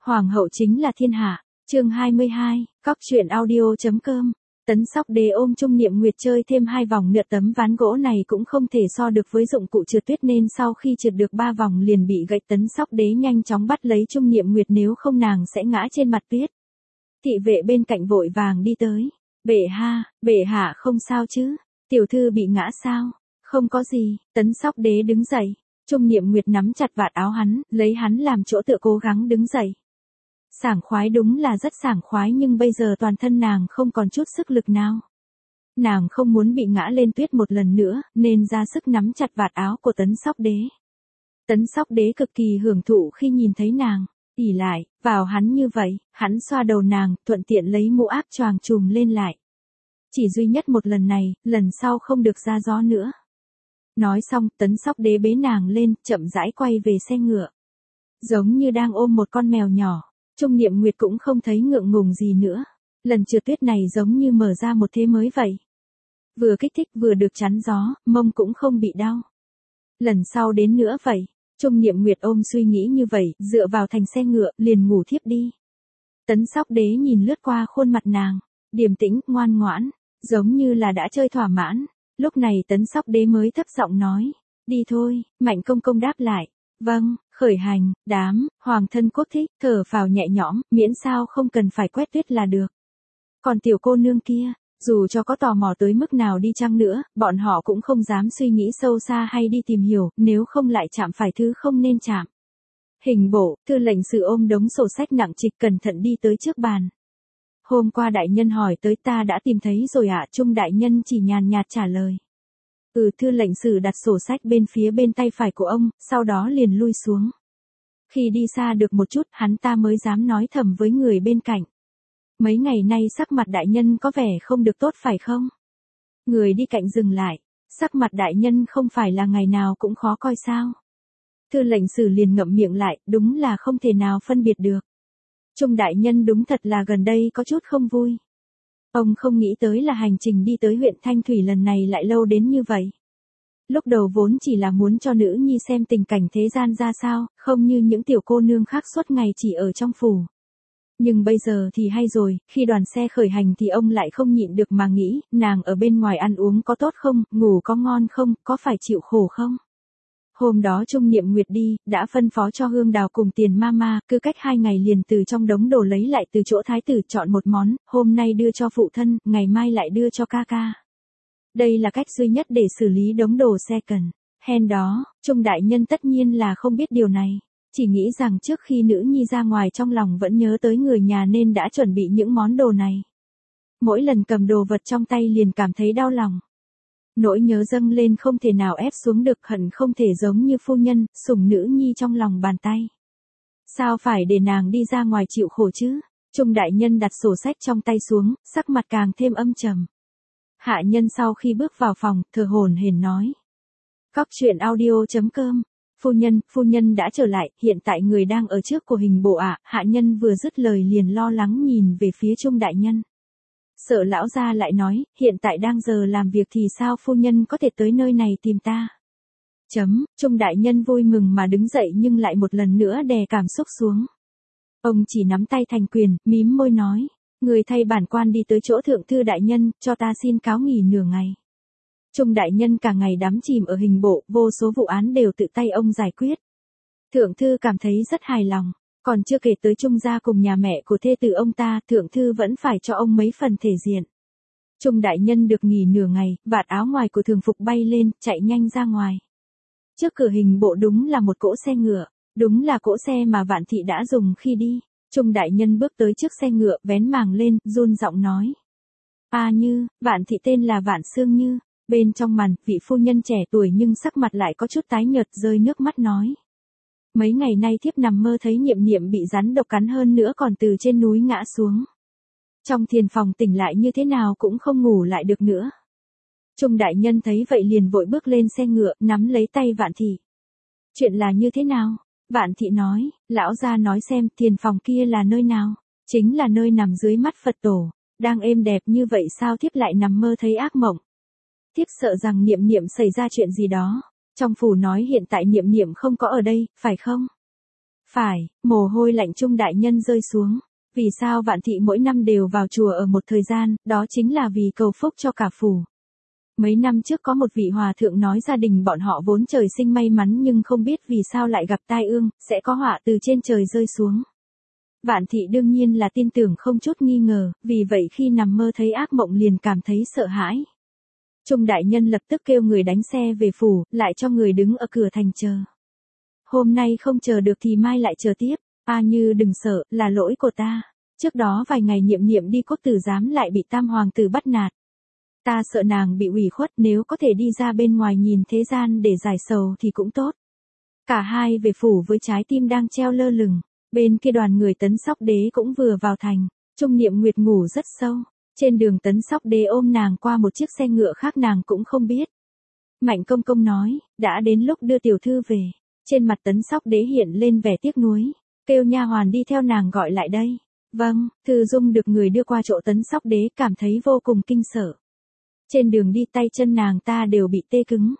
Hoàng hậu chính là thiên hạ. Chương 22, Cóc truyện audio.com. Tấn Sóc Đế ôm Trung Niệm Nguyệt chơi thêm 2 vòng nữa, tấm ván gỗ này cũng không thể so được với dụng cụ trượt tuyết, nên sau khi trượt được 3 vòng liền bị gãy. Tấn Sóc Đế nhanh chóng bắt lấy Trung Niệm Nguyệt, nếu không nàng sẽ ngã trên mặt tuyết. Thị vệ bên cạnh vội vàng đi tới. Bệ hạ không sao chứ? Tiểu thư bị ngã sao? Không có gì. Tấn Sóc Đế đứng dậy. Trung Niệm Nguyệt nắm chặt vạt áo hắn, lấy hắn làm chỗ tựa, cố gắng đứng dậy. Sảng khoái, đúng là rất sảng khoái, nhưng bây giờ toàn thân nàng không còn chút sức lực nào. Nàng không muốn bị ngã lên tuyết một lần nữa, nên ra sức nắm chặt vạt áo của Tấn Sóc Đế. Tấn Sóc Đế cực kỳ hưởng thụ khi nhìn thấy nàng ỉ lại vào hắn như vậy, hắn xoa đầu nàng, thuận tiện lấy mũ áp choàng trùm lên lại. Chỉ duy nhất một lần này, lần sau không được ra gió nữa. Nói xong, Tấn Sóc Đế bế nàng lên, chậm rãi quay về xe ngựa. Giống như đang ôm một con mèo nhỏ. Trung Niệm Nguyệt cũng không thấy ngượng ngùng gì nữa. Lần trượt tuyết này giống như mở ra một thế mới vậy. Vừa kích thích vừa được chắn gió, mông cũng không bị đau. Lần sau đến nữa vậy. Trung Niệm Nguyệt ôm suy nghĩ như vậy, dựa vào thành xe ngựa, liền ngủ thiếp đi. Tấn Sóc Đế nhìn lướt qua khuôn mặt nàng, điềm tĩnh, ngoan ngoãn, giống như là đã chơi thỏa mãn. Lúc này Tấn Sóc Đế mới thấp giọng nói, đi thôi. Mạnh công công đáp lại, vâng. Khởi hành. Đám hoàng thân quốc thích thở phào nhẹ nhõm, miễn sao không cần phải quét tuyết là được. Còn tiểu cô nương kia, dù cho có tò mò tới mức nào đi chăng nữa, bọn họ cũng không dám suy nghĩ sâu xa hay đi tìm hiểu, nếu không lại chạm phải thứ không nên chạm. Hình bộ, thư lệnh sử ôm đống sổ sách nặng trịch cẩn thận đi tới trước bàn. Hôm qua đại nhân hỏi tới, ta đã tìm thấy rồi ạ. Trung đại nhân chỉ nhàn nhạt trả lời. Thư lệnh sử đặt sổ sách bên phía bên tay phải của ông, sau đó liền lui xuống. Khi đi xa được một chút, hắn ta mới dám nói thầm với người bên cạnh. Mấy ngày nay sắc mặt đại nhân có vẻ không được tốt phải không? Người đi cạnh dừng lại. Sắc mặt đại nhân không phải là ngày nào cũng khó coi sao? Thư lệnh sử liền ngậm miệng lại, đúng là không thể nào phân biệt được. Trung đại nhân đúng thật là gần đây có chút không vui. Ông không nghĩ tới là hành trình đi tới huyện Thanh Thủy lần này lại lâu đến như vậy. Lúc đầu vốn chỉ là muốn cho nữ nhi xem tình cảnh thế gian ra sao, không như những tiểu cô nương khác suốt ngày chỉ ở trong phủ. Nhưng bây giờ thì hay rồi, khi đoàn xe khởi hành thì ông lại không nhịn được mà nghĩ, nàng ở bên ngoài ăn uống có tốt không, ngủ có ngon không, có phải chịu khổ không? Hôm đó Trung Niệm Nguyệt đi, đã phân phó cho Hương Đào cùng Tiền Mama, cứ cách 2 ngày liền từ trong đống đồ lấy lại từ chỗ thái tử chọn một món, hôm nay đưa cho phụ thân, ngày mai lại đưa cho ca ca. Đây là cách duy nhất để xử lý đống đồ second hand đó. Trung đại nhân tất nhiên là không biết điều này, chỉ nghĩ rằng trước khi nữ nhi ra ngoài trong lòng vẫn nhớ tới người nhà nên đã chuẩn bị những món đồ này. Mỗi lần cầm đồ vật trong tay liền cảm thấy đau lòng. Nỗi nhớ dâng lên không thể nào ép xuống được, hận không thể giống như phu nhân, sủng nữ nhi trong lòng bàn tay. Sao phải để nàng đi ra ngoài chịu khổ chứ? Trung đại nhân đặt sổ sách trong tay xuống, sắc mặt càng thêm âm trầm. Hạ nhân sau khi bước vào phòng, thở hổn hển nói. Cóc truyện audio.com. Phu nhân đã trở lại, hiện tại người đang ở trước của hình bộ ạ. Hạ nhân vừa dứt lời liền lo lắng nhìn về phía Trung đại nhân. Sợ lão gia lại nói, hiện tại đang giờ làm việc thì sao phu nhân có thể tới nơi này tìm ta? Trung đại nhân vui mừng mà đứng dậy nhưng lại một lần nữa đè cảm xúc xuống. Ông chỉ nắm tay thành quyền, mím môi nói. Người thay bản quan đi tới chỗ thượng thư đại nhân, cho ta xin cáo nghỉ nửa ngày. Trung đại nhân cả ngày đắm chìm ở hình bộ, vô số vụ án đều tự tay ông giải quyết. Thượng thư cảm thấy rất hài lòng, còn chưa kể tới Trung gia cùng nhà mẹ của thê tử ông ta, thượng thư vẫn phải cho ông mấy phần thể diện. Trung đại nhân được nghỉ nửa ngày, vạt áo ngoài của thường phục bay lên, chạy nhanh ra ngoài. Trước cửa hình bộ đúng là một cỗ xe ngựa, đúng là cỗ xe mà Vạn Thị đã dùng khi đi. Trung đại nhân bước tới trước xe ngựa, vén màng lên, run giọng nói. Như, Vạn Thị tên là Vạn Sương Như. Bên trong màn, vị phu nhân trẻ tuổi nhưng sắc mặt lại có chút tái nhợt, rơi nước mắt nói. Mấy ngày nay thiếp nằm mơ thấy Niệm Niệm bị rắn độc cắn, hơn nữa còn từ trên núi ngã xuống. Trong thiền phòng tỉnh lại như thế nào cũng không ngủ lại được nữa. Trung đại nhân thấy vậy liền vội bước lên xe ngựa, nắm lấy tay Vạn Thị. Chuyện là như thế nào? Vạn Thị nói, lão gia nói xem, thiền phòng kia là nơi nào? Chính là nơi nằm dưới mắt Phật tổ, đang êm đẹp như vậy sao thiếp lại nằm mơ thấy ác mộng? Thiếp sợ rằng Niệm Niệm xảy ra chuyện gì đó. Trong phủ nói hiện tại Niệm Niệm không có ở đây, phải không? Phải, mồ hôi lạnh Trung đại nhân rơi xuống. Vì sao Vạn Thị mỗi năm đều vào chùa ở một thời gian, đó chính là vì cầu phúc cho cả phủ. Mấy năm trước có một vị hòa thượng nói gia đình bọn họ vốn trời sinh may mắn nhưng không biết vì sao lại gặp tai ương, sẽ có họa từ trên trời rơi xuống. Vạn Thị đương nhiên là tin tưởng không chút nghi ngờ, vì vậy khi nằm mơ thấy ác mộng liền cảm thấy sợ hãi. Trung đại nhân lập tức kêu người đánh xe về phủ, lại cho người đứng ở cửa thành chờ. Hôm nay không chờ được thì mai lại chờ tiếp. A Như đừng sợ, là lỗi của ta. Trước đó vài ngày Niệm Niệm đi cốt tử giám lại bị tam hoàng tử bắt nạt. Ta sợ nàng bị ủy khuất, nếu có thể đi ra bên ngoài nhìn thế gian để giải sầu thì cũng tốt. Cả hai về phủ với trái tim đang treo lơ lửng. Bên kia đoàn người Tấn Sóc Đế cũng vừa vào thành. Trung Niệm Nguyệt ngủ rất sâu. Trên đường Tấn Sóc Đế ôm nàng qua một chiếc xe ngựa khác nàng cũng không biết. Mạnh công công nói, đã đến lúc đưa tiểu thư về. Trên mặt Tấn Sóc Đế hiện lên vẻ tiếc nuối. Kêu nha hoàn đi theo nàng gọi lại đây. Vâng, Thư Dung được người đưa qua chỗ Tấn Sóc Đế cảm thấy vô cùng kinh sợ. Trên đường đi tay chân nàng ta đều bị tê cứng.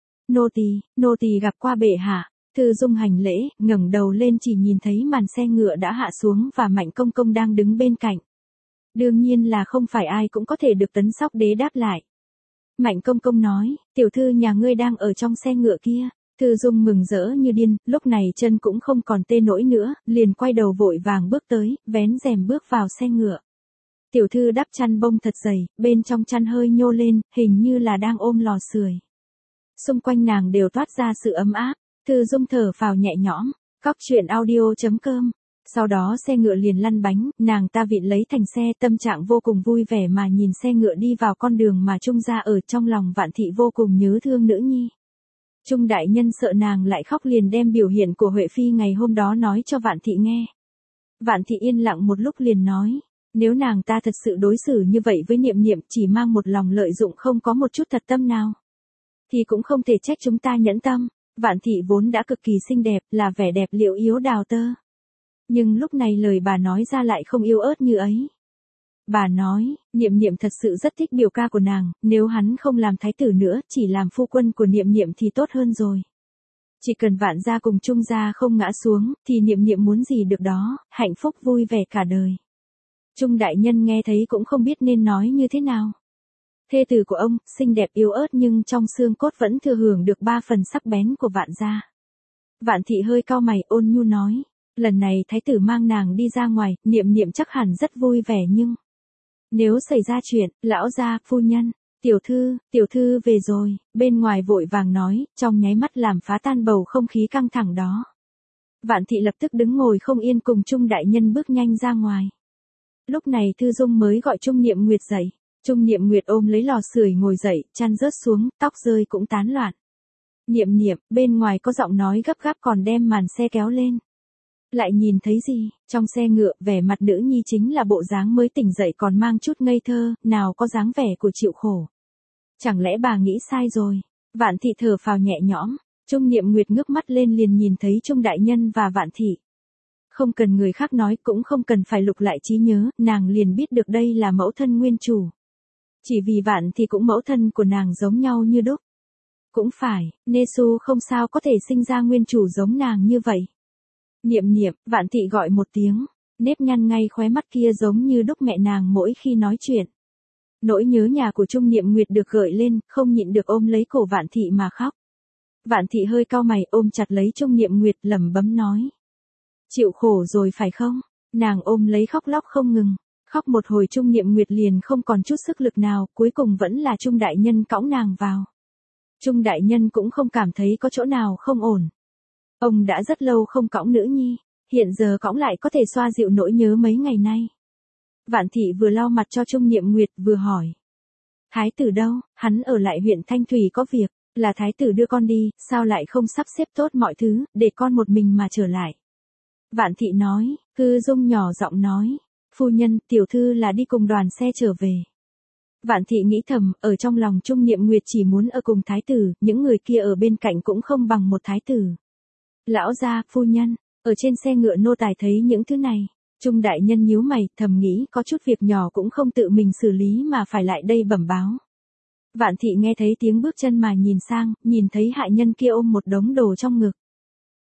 Nô tỳ gặp qua bệ hạ. Thư Dung hành lễ, ngẩng đầu lên chỉ nhìn thấy màn xe ngựa đã hạ xuống và Mạnh công công đang đứng bên cạnh. Đương nhiên là không phải ai cũng có thể được Tấn Sóc Đế đáp lại. Mạnh công công nói, tiểu thư nhà ngươi đang ở trong xe ngựa kia. Thư Dung mừng rỡ như điên, lúc này chân cũng không còn tê nổi nữa, liền quay đầu vội vàng bước tới, vén rèm bước vào xe ngựa. Tiểu thư đắp chăn bông thật dày, bên trong chăn hơi nhô lên, hình như là đang ôm lò sưởi. Xung quanh nàng đều toát ra sự ấm áp, Thư Dung thở phào nhẹ nhõm. Cóc truyện audio.com. Sau đó xe ngựa liền lăn bánh, nàng ta vịn lấy thành xe, tâm trạng vô cùng vui vẻ mà nhìn xe ngựa đi vào con đường mà Trung gia ở, trong lòng Vạn Thị vô cùng nhớ thương nữ nhi. Trung đại nhân sợ nàng lại khóc liền đem biểu hiện của Huệ Phi ngày hôm đó nói cho Vạn Thị nghe. Vạn Thị yên lặng một lúc liền nói, nếu nàng ta thật sự đối xử như vậy với Niệm Niệm, chỉ mang một lòng lợi dụng không có một chút thật tâm nào, thì cũng không thể trách chúng ta nhẫn tâm. Vạn Thị vốn đã cực kỳ xinh đẹp, là vẻ đẹp liệu yếu đào tơ. Nhưng lúc này lời bà nói ra lại không yếu ớt như ấy. Bà nói, Niệm Niệm thật sự rất thích biểu ca của nàng, nếu hắn không làm thái tử nữa, chỉ làm phu quân của Niệm Niệm thì tốt hơn rồi. Chỉ cần Vạn gia cùng Trung gia không ngã xuống, thì Niệm Niệm muốn gì được đó, hạnh phúc vui vẻ cả đời. Trung đại nhân nghe thấy cũng không biết nên nói như thế nào. Thê tử của ông, xinh đẹp yếu ớt nhưng trong xương cốt vẫn thừa hưởng được 3 phần sắc bén của Vạn gia. Vạn Thị hơi cau mày ôn nhu nói, lần này thái tử mang nàng đi ra ngoài, Niệm Niệm chắc hẳn rất vui vẻ nhưng... Nếu xảy ra chuyện, lão gia, phu nhân, tiểu thư về rồi, bên ngoài vội vàng nói, trong nháy mắt làm phá tan bầu không khí căng thẳng đó. Vạn Thị lập tức đứng ngồi không yên cùng Trung đại nhân bước nhanh ra ngoài. Lúc này Thư Dung mới gọi Trung Niệm Nguyệt dậy. Trung Niệm Nguyệt ôm lấy lò sưởi ngồi dậy, chăn rớt xuống, tóc rơi cũng tán loạn. Niệm Niệm, bên ngoài có giọng nói gấp gáp còn đem màn xe kéo lên. Lại nhìn thấy gì, trong xe ngựa, vẻ mặt nữ nhi chính là bộ dáng mới tỉnh dậy còn mang chút ngây thơ, nào có dáng vẻ của chịu khổ. Chẳng lẽ bà nghĩ sai rồi? Vạn Thị thở phào nhẹ nhõm, Trung Niệm Nguyệt ngước mắt lên liền nhìn thấy Trung đại nhân và Vạn Thị. Không cần người khác nói, cũng không cần phải lục lại trí nhớ, nàng liền biết được đây là mẫu thân nguyên chủ. Chỉ vì Vạn Thị cũng mẫu thân của nàng giống nhau như đúc. Cũng phải, Nesu không sao có thể sinh ra nguyên chủ giống nàng như vậy. Niệm Niệm, Vạn Thị gọi một tiếng, nếp nhăn ngay khóe mắt kia giống như đúc mẹ nàng mỗi khi nói chuyện. Nỗi nhớ nhà của Trung Niệm Nguyệt được gợi lên, không nhịn được ôm lấy cổ Vạn Thị mà khóc. Vạn Thị hơi cau mày ôm chặt lấy Trung Niệm Nguyệt lẩm bẩm nói. Chịu khổ rồi phải không? Nàng ôm lấy khóc lóc không ngừng. Khóc một hồi Trung Niệm Nguyệt liền không còn chút sức lực nào, cuối cùng vẫn là Trung đại nhân cõng nàng vào. Trung đại nhân cũng không cảm thấy có chỗ nào không ổn. Ông đã rất lâu không cõng nữ nhi, hiện giờ cõng lại có thể xoa dịu nỗi nhớ mấy ngày nay. Vạn Thị vừa lau mặt cho Trung Niệm Nguyệt vừa hỏi. Thái tử đâu, hắn ở lại huyện Thanh Thủy có việc, là thái tử đưa con đi, sao lại không sắp xếp tốt mọi thứ, để con một mình mà trở lại. Vạn Thị nói, Thư Dung nhỏ giọng nói, phu nhân, tiểu thư là đi cùng đoàn xe trở về. Vạn Thị nghĩ thầm, ở trong lòng Trung Niệm Nguyệt chỉ muốn ở cùng thái tử, những người kia ở bên cạnh cũng không bằng một thái tử. Lão gia, phu nhân, ở trên xe ngựa nô tài thấy những thứ này. Trung đại nhân nhíu mày, thầm nghĩ có chút việc nhỏ cũng không tự mình xử lý mà phải lại đây bẩm báo. Vạn Thị nghe thấy tiếng bước chân mà nhìn sang, nhìn thấy hạ nhân kia ôm một đống đồ trong ngực.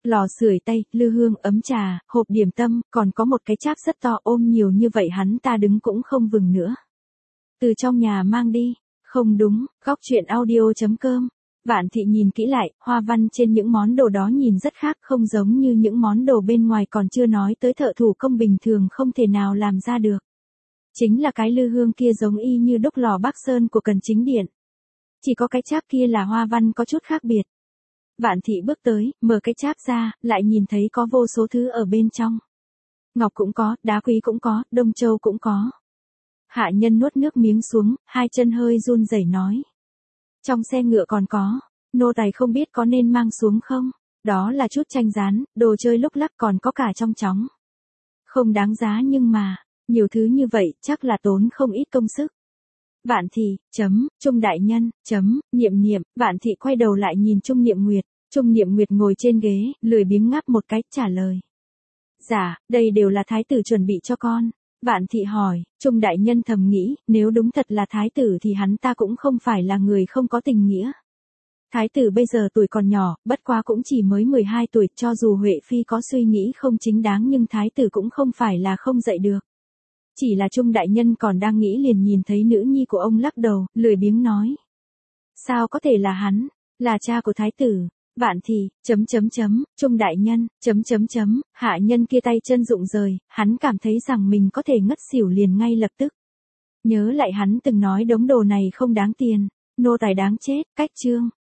lò sưởi tây, lư hương, ấm trà, hộp điểm tâm, còn có một cái cháp rất to, ôm nhiều như vậy hắn ta đứng cũng không vừng nữa. Từ trong nhà mang đi. Không đúng, góc chuyện audio.com. Vạn Thị nhìn kỹ lại, hoa văn trên những món đồ đó nhìn rất khác, không giống như những món đồ bên ngoài, còn chưa nói tới thợ thủ công bình thường không thể nào làm ra được. Chính là cái lư hương kia giống y như đúc lò Bắc Sơn của Cần Chính Điện. Chỉ có cái cháp kia là hoa văn có chút khác biệt. Vạn Thị bước tới, mở cái cháp ra, lại nhìn thấy có vô số thứ ở bên trong. Ngọc cũng có, đá quý cũng có, đông châu cũng có. Hạ nhân nuốt nước miếng xuống, hai chân hơi run rẩy nói. Trong xe ngựa còn có, nô tài không biết có nên mang xuống không? Đó là chút tranh dán, đồ chơi lúc lắc, còn có cả trong chóng. Không đáng giá nhưng mà, nhiều thứ như vậy chắc là tốn không ít công sức. Vạn Thị, Trung đại nhân, Niệm Niệm. Vạn Thị quay đầu lại nhìn Trung Niệm Nguyệt. Trung Niệm Nguyệt ngồi trên ghế, lười biếng ngáp một cái, trả lời. Dạ, đây đều là thái tử chuẩn bị cho con. Vạn Thị hỏi, Trung đại nhân thầm nghĩ, nếu đúng thật là thái tử thì hắn ta cũng không phải là người không có tình nghĩa. Thái tử bây giờ tuổi còn nhỏ, bất quá cũng chỉ mới 12 tuổi, cho dù Huệ Phi có suy nghĩ không chính đáng nhưng thái tử cũng không phải là không dạy được. Chỉ là Trung đại nhân còn đang nghĩ liền nhìn thấy nữ nhi của ông lắc đầu, lười biếng nói. Sao có thể là hắn, là cha của thái tử. Vạn Thị, Trung đại nhân, hạ nhân kia tay chân rụng rời, hắn cảm thấy rằng mình có thể ngất xỉu liền ngay lập tức. Nhớ lại hắn từng nói đống đồ này không đáng tiền, nô tài đáng chết, cách chương.